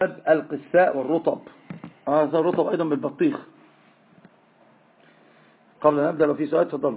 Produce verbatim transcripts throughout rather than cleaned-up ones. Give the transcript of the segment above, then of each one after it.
القساء والرطب. هذا آه الرطب أيضا بالبطيخ. قبل أن نبدأ لو في سؤال تفضلوا.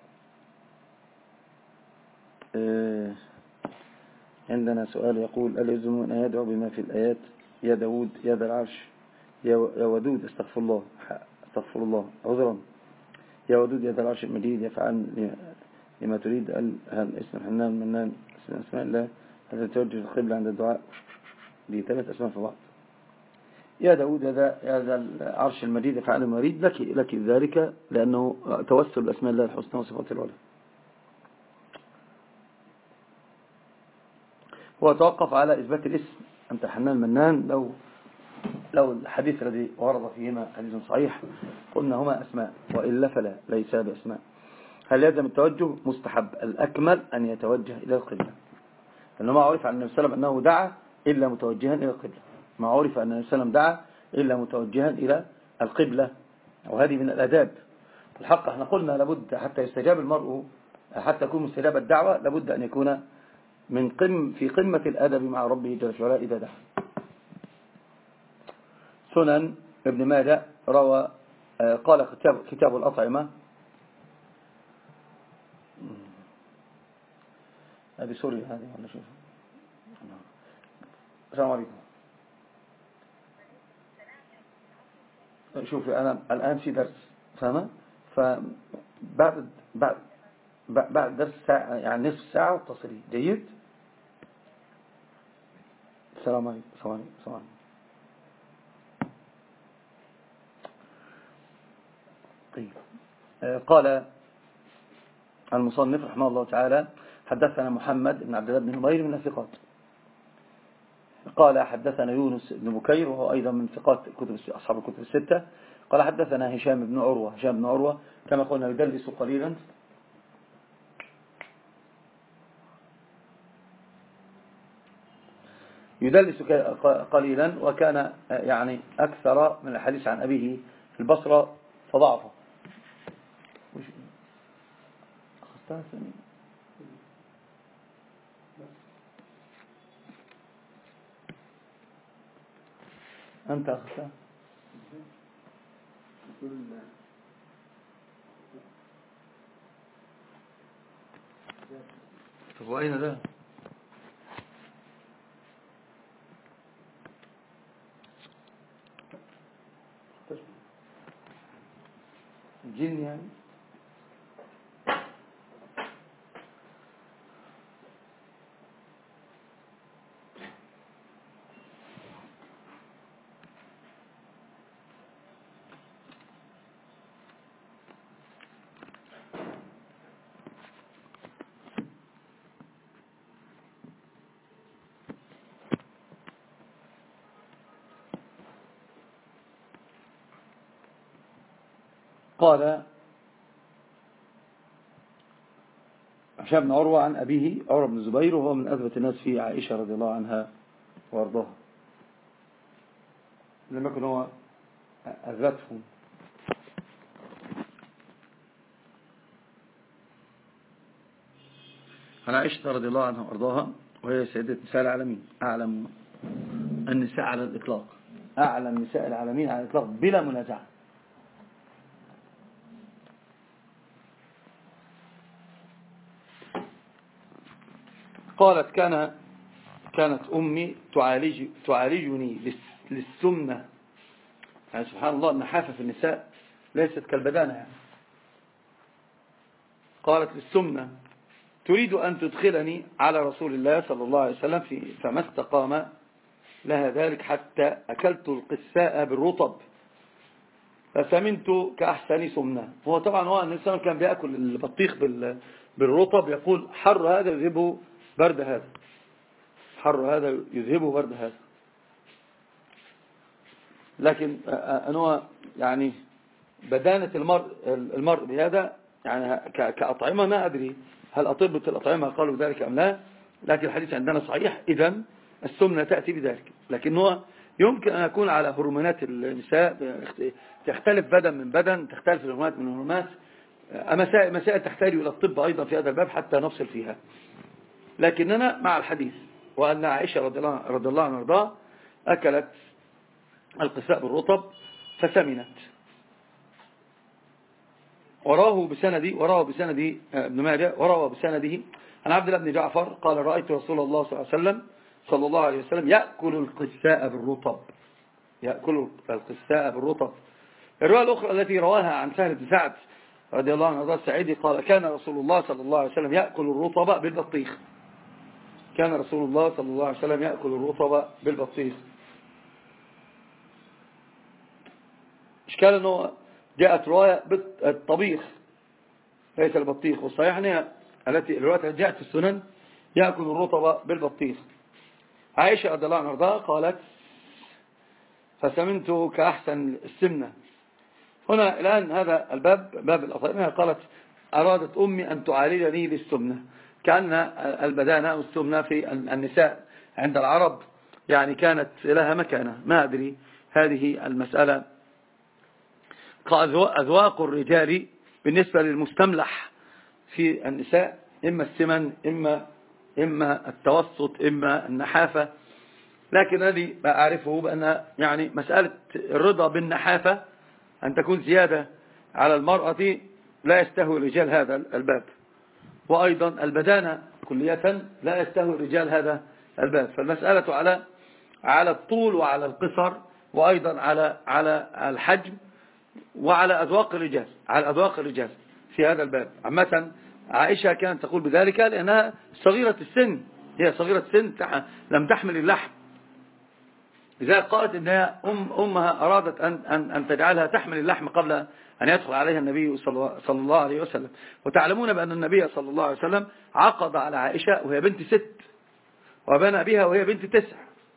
آه عندنا سؤال يقول: هل يلزم أن يدعو بما في الآيات يا داود يا ذا العرش يا ودود استغفر الله استغفر الله عذرا يا ودود يا ذا العرش المجيد يفعل لما تريد؟ هل اسم الحنان منان اسم اسماء الله هذا توجه القبلة عند الدعاء؟ دي ثلاث اسماء في بعض. يا داود يا ذا العرش المجيد يفعل لما يريد لك لك ذلك لأنه توسل بأسماء الله الحسنى وصفاته العلى. هو توقف على إثبات الاسم أنت حنان منان. لو لو الحديث الذي ورد فيهما حديث صحيح قلنا هما أسماء، وإلا فلا ليس بأسماء. هل يلزم التوجه؟ مستحب، الأكمل أن يتوجه إلى القبلة، لأنه ما عرف عن النبي صلى الله عليه وسلم أنه دعا إلا متوجها إلى القبلة. ما عرف أن النبي صلى الله عليه وسلم دعا إلا متوجها إلى القبلة، وهذه من الأداب. الحق احنا قلنا لابد حتى يستجاب المرء، حتى يكون مستجاب الدعوة لابد أن يكون من قم في قمة الأدب مع ربه جل وعلا إذا دعا. سنن ابن ماجه روى قال كتاب, كتاب الأطعمة. هذه سوريا هذه ولا شوف. السلام عليكم. شوفي أنا الآن في درس فاهمة، فبعد بعد بعد درس ساعة يعني نصف ساعة اتصلي. جيد. السلام عليكم. السلام عليكم. السلام عليكم. طيب. قال المصنف رحمه الله تعالى: حدثنا محمد بن عبد الله بن نمير من الثقات. قال حدثنا يونس بن بكير وهو أيضا من ثقات كتب أصحاب الكتب الستة. قال حدثنا هشام بن عروة. هشام بن عروة كما قلنا يدلس قليلا، يدلس قليلا، وكان يعني أكثر من الحديث عن أبيه في البصرة فضعفه. أنت أخذتها؟ طب وأين ده؟ الجن يعني. قال هشام بن عروة عن أبيه عروة بن الزبير، وهو من أثبت الناس في عائشة رضي الله عنها وارضاها، لم يكن هو أثبتهم. عن عائشة رضي الله عنها وارضاها، وهي سيدة نساء العالمين، أعلم النساء على الإطلاق، أعلم نساء العالمين على الإطلاق بلا منازعة. قالت: كان كانت أمي تعالج تعالجني للسمنة. يعني سبحان الله النحافة في النساء ليست كالبدانة يعني. قالت: للسمنة تريد أن تدخلني على رسول الله صلى الله عليه وسلم في فما استقام لها ذلك حتى أكلت القساء بالرطب فسمنت كأحسن سمنة. هو طبعا هو الإنسان كان بيأكل البطيخ بالرطب، يقول: حر هذا يذهبه برد هذا، حر هذا يذهبه برد هذا. لكن أنه يعني بدانة المرء المرء بهذا يعني كأطعمة ما أدري هل أطبة الأطعمة قالوا ذلك أم لا، لكن الحديث عندنا صحيح. إذن السمنة تأتي بذلك، لكن هو يمكن أن يكون على هرمونات النساء، تختلف بدن من بدن، تختلف الهرمونات من الهرمونات. مسائل مسائل تحتاج إلى الطب أيضا في هذا الباب حتى نفصل فيها. لكننا مع الحديث، وأن عائشة رضي الله عنها وارضاها أكلت القساء بالرطب فسمنت. وراه بسندي وراه بسندي ابن ماجه وراه بسنده عن عبد الله بن جعفر قال رأيت رسول الله صلى الله عليه وسلم صلى الله عليه وسلم يأكل القساء بالرطب يأكل القساء بالرطب. الرواية الأخرى التي رواها عن سهل بن سعد رضي الله عنه السعيدي قال كان رسول الله صلى الله عليه وسلم يأكل الرطب بالبطيخ. كان رسول الله صلى الله عليه وسلم يأكل الرطب بالبطيخ. إشكال أنه جاءت رواية بالطبيخ ليس البطيخ، والصحيح أنها التي الرواية التي جاءت في السنن يأكل الرطب بالبطيخ. عائشة رضي الله عنها قالت فسمنت كأحسن السمنة. هنا الآن هذا الباب باب الأطعمة قالت أرادت أمي أن تعالجني بالسمنة، كأن البدانة أو السمنة في النساء عند العرب يعني كانت لها مكانة. ما أدري هذه المسألة. أذواق الرجال بالنسبة للمستملح في النساء إما السمن إما إما التوسط إما النحافة، لكن الذي أعرفه بأن يعني مسألة الرضا بالنحافة أن تكون زيادة على المرأة لا يستهوي الرجال هذا الباب، وأيضا البدانة كلية لا يستهوي الرجال هذا الباب. فالمسألة على على الطول وعلى القصر وأيضا على على الحجم وعلى أذواق الرجال على أذواق الرجال في هذا الباب. عامة عائشة كانت تقول بذلك لأنها صغيرة السن، هي صغيرة السن لم تحمل اللحم، لذلك قالت إنها أم أمها أرادت أن, أن, أن تجعلها تحمل اللحم قبل أن يدخل عليها النبي صلى الله عليه وسلم. وتعلمون بأن النبي صلى الله عليه وسلم عقد على عائشة وهي بنت ست وبنى بها وهي بنت تسع.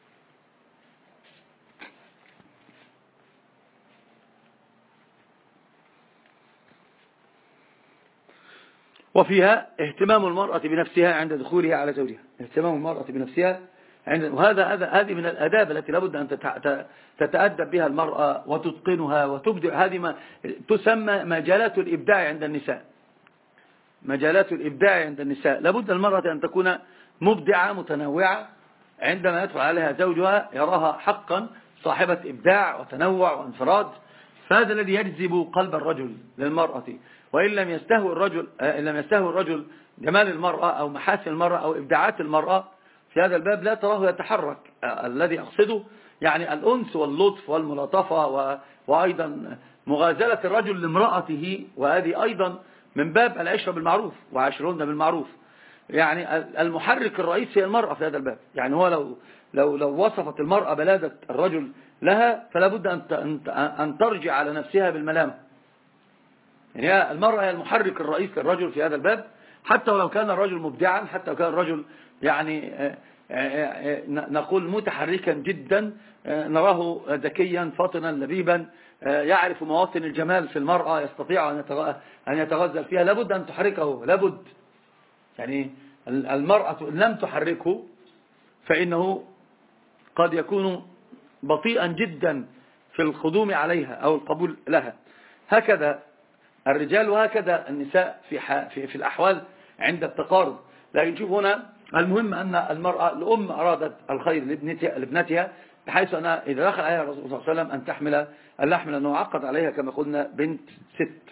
وفيها اهتمام المرأة بنفسها عند دخولها على زوجها، اهتمام المرأة بنفسها عند، وهذا هذا هذه من الآداب التي لابد أن تتأدب بها المرأة وتتقنها وتبدع. هذه ما تسمى مجالات الإبداع عند النساء، مجالات الإبداع عند النساء. لابد المرأة أن تكون مبدعة متنوعة، عندما يدخل عليها زوجها يراها حقا صاحبة إبداع وتنوع وانفراد، فهذا الذي يجذب قلب الرجل للمرأة. وإن لم يستهوي الرجل إن لم يستهوي الرجل جمال المرأة أو محاسن المرأة أو إبداعات المرأة في هذا الباب لا تراه يتحرك. الذي أقصده يعني الأنس واللطف والملاطفة وأيضا مغازلة الرجل لامرأته، وهذه أيضا من باب العشرة بالمعروف وعاشرون بالمعروف. يعني المحرك الرئيسي هي المرأة في هذا الباب. يعني هو لو لو لو وصفت المرأة بلادة الرجل لها فلا بد أن أن ترجع على نفسها بالملامة. يعني المرأة هي المحرك الرئيسي للرجل في هذا الباب، حتى ولو كان الرجل مبدعا، حتى لو كان الرجل يعني نقول متحركا جدا، نراه ذكيا فاطنا لبيبا يعرف مواطن الجمال في المرأة، يستطيع أن يتغزل فيها، لابد أن تحركه. لابد يعني المرأة لم تحركه فإنه قد يكون بطيئا جدا في الخدوم عليها أو القبول لها. هكذا الرجال وهكذا النساء في, في, في الأحوال عند التقارب. لكن شوف هنا المهم أن المرأة الأم أرادت الخير لابنتها، بحيث أنها إذا دخل عليها الرسول صلى الله عليه وسلم أن تحمل اللحم، لأنه عقد عليها كما قلنا بنت ست.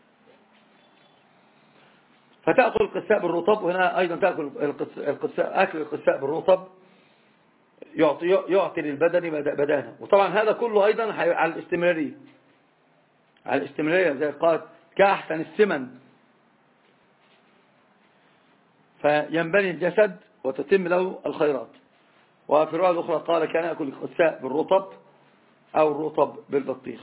فتأكل القساء بالرطب، وهنا أيضا تأكل القساء أكل القساء بالرطب يعطي, يعطي للبدن بدانه. وطبعا هذا كله أيضا على الاستمرارية، على الاستمرارية زي قالت كأحسن السمن، فينبني الجسد وتتم له الخيرات. وفي الرواية الأخرى قال كان يأكل القساء بالرطب أو الرطب بالبطيخ.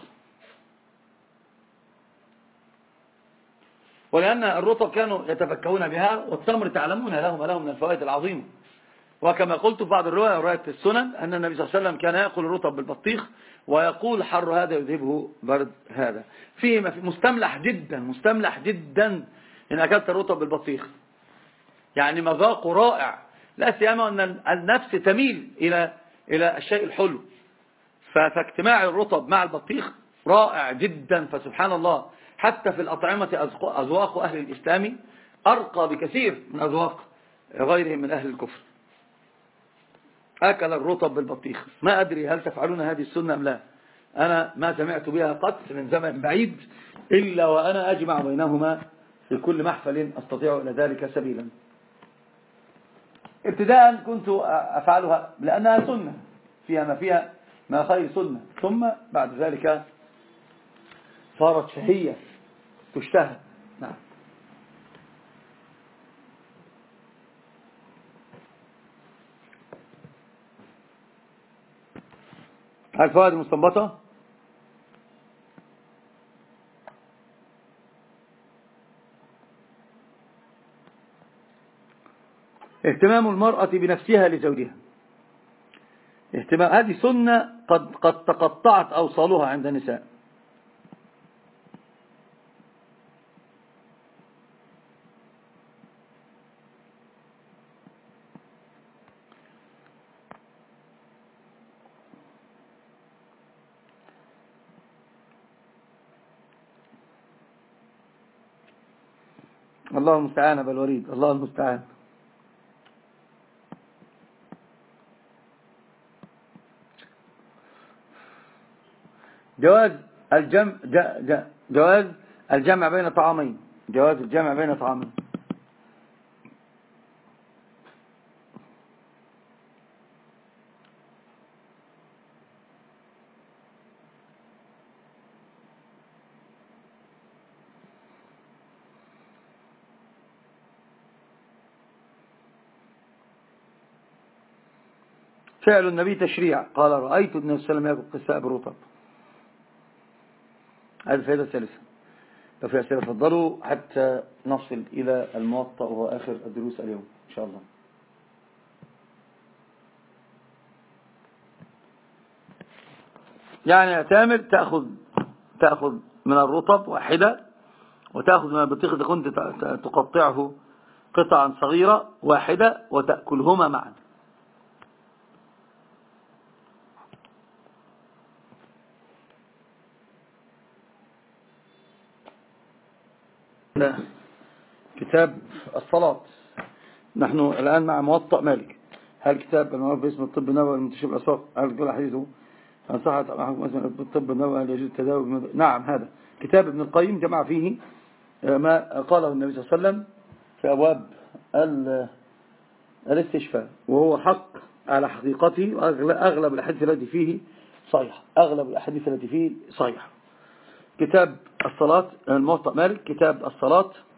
ولأن الرطب كانوا يتفكهون بها، والتمر تعلمون له ما له من الفوائد العظيمة. وكما قلت في بعض الرواية رواية السنن أن النبي صلى الله عليه وسلم كان يأكل الرطب بالبطيخ ويقول حر هذا يذهبه برد هذا. فيه مستملح جدا مستملح جدا إن أكلت الرطب بالبطيخ، يعني مذاقه رائع، لا سيما أن النفس تميل إلى إلى الشيء الحلو، فاجتماع الرطب مع البطيخ رائع جدا. فسبحان الله حتى في الأطعمة أذواق أهل الإسلام أرقى بكثير من أذواق غيرهم من أهل الكفر. أكل الرطب بالبطيخ. ما أدري هل تفعلون هذه السنة أم لا. أنا ما سمعت بها قط من زمن بعيد إلا وأنا أجمع بينهما في كل محفل أستطيع إلى ذلك سبيلا. ابتداء كنت أفعلها لأنها سنة فيها ما فيها ما خير سنة، ثم بعد ذلك صارت شهية تشتهى. نعم. الفوائد المستنبطة: اهتمام المرأة بنفسها لزوجها. اهتمام هذه سنة قد قد تقطعت أوصالها عند النساء. الله المستعان أبا الوريد، الله المستعان. جواز الجمع جواز الجمع بين طعامين. جواز الجمع بين طعامين. فعل النبي تشريع، قال رأيت النبي صلى الله عليه وسلم يأكل قساء بالرطب. هذه الفائدة الثالثة. لو في أسئلة تفضلوا حتى نصل إلى الموطأ وهو آخر الدروس اليوم إن شاء الله. يعني يا تامر تأخذ تأخذ من الرطب واحدة، وتأخذ من البطيخ إذا كنت تقطعه قطعا صغيرة واحدة، وتأكلهما معا. كتاب الصلاة. نحن الآن مع موطأ مالك. هل كتاب المعروف باسم الطب النبوي المنتشر بالأسواق هل كل حديثه عن صحة اسم الطب النبوي هل يجوز التداوي؟ نعم، هذا كتاب ابن القيم جمع فيه ما قاله النبي صلى الله عليه وسلم في أبواب الاستشفاء، وهو حق على حقيقته. أغلب الأحاديث التي فيه صحيح، أغلب الأحاديث التي فيه صحيح. كتاب الصلاة الموطأ مالك، كتاب الصلاة.